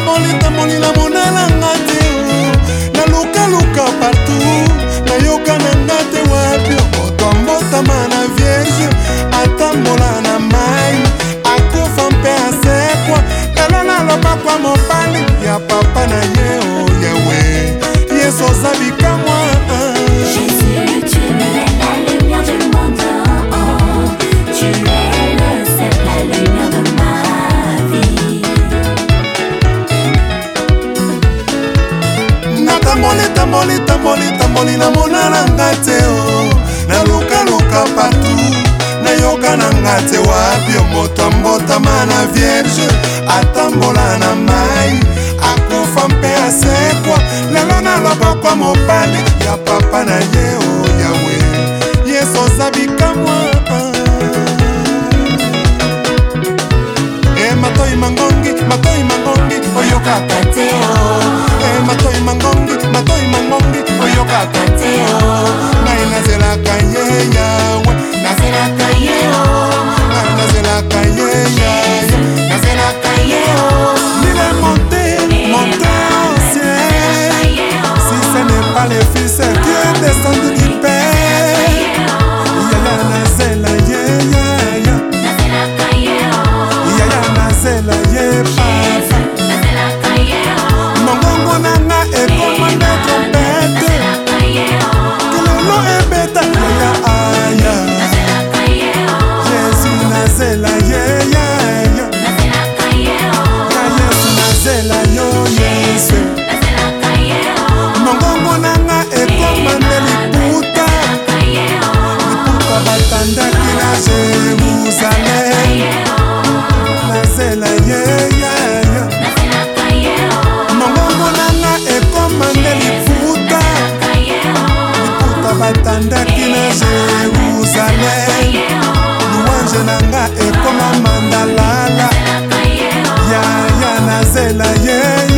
Tamoli na monala ngate na luka partout na yoka na ngate wapi moto mbotama na vierge atambola na mai akufa mpe asekwa lelo naloba kwa mobali ya papa na ye o yawe yesu ozabika mwa Jésus, tu es la lumière du monde, oh, tu es le cercle, la lumière de ma vie. Tamoli na monala ngate o na luka partout na yoka na ngate wapi moto mbotama na vierge atambola na mai akufa mpe asekwa lelo naloba kwa mobali ya papa na ye o yawe yesu ozabika mwa matoi mangongi oyokaka te o matoi mangongi oyokaka te o ngai nazelaka ye yawe Nazelaka ye o, nazelaka ye yawe nazelaka ye o. il est monté au ciel si ce n'est pas le fils qui est descendu du père yaya nazela ye yaya Nazelaka ye o, yaya nazela ye papa nazelaka ye o. mongongo nanga ekoma nde trompete Nazelaka ye o, kilolo ebeta yaya aya nazelaka ye o, Jésus nazela ye yaya nazelaka ye o, ya Yesu nazela yo Yesu nazelaka ye o. mongongo nanga ekoma nde liputa liputa batandaki na Jérusalem nazela ye yaya mongongo nanga ekoma nde liputa liputa batandaki na Jérusalem louange nanga ekoma mandalala yaya nazela ye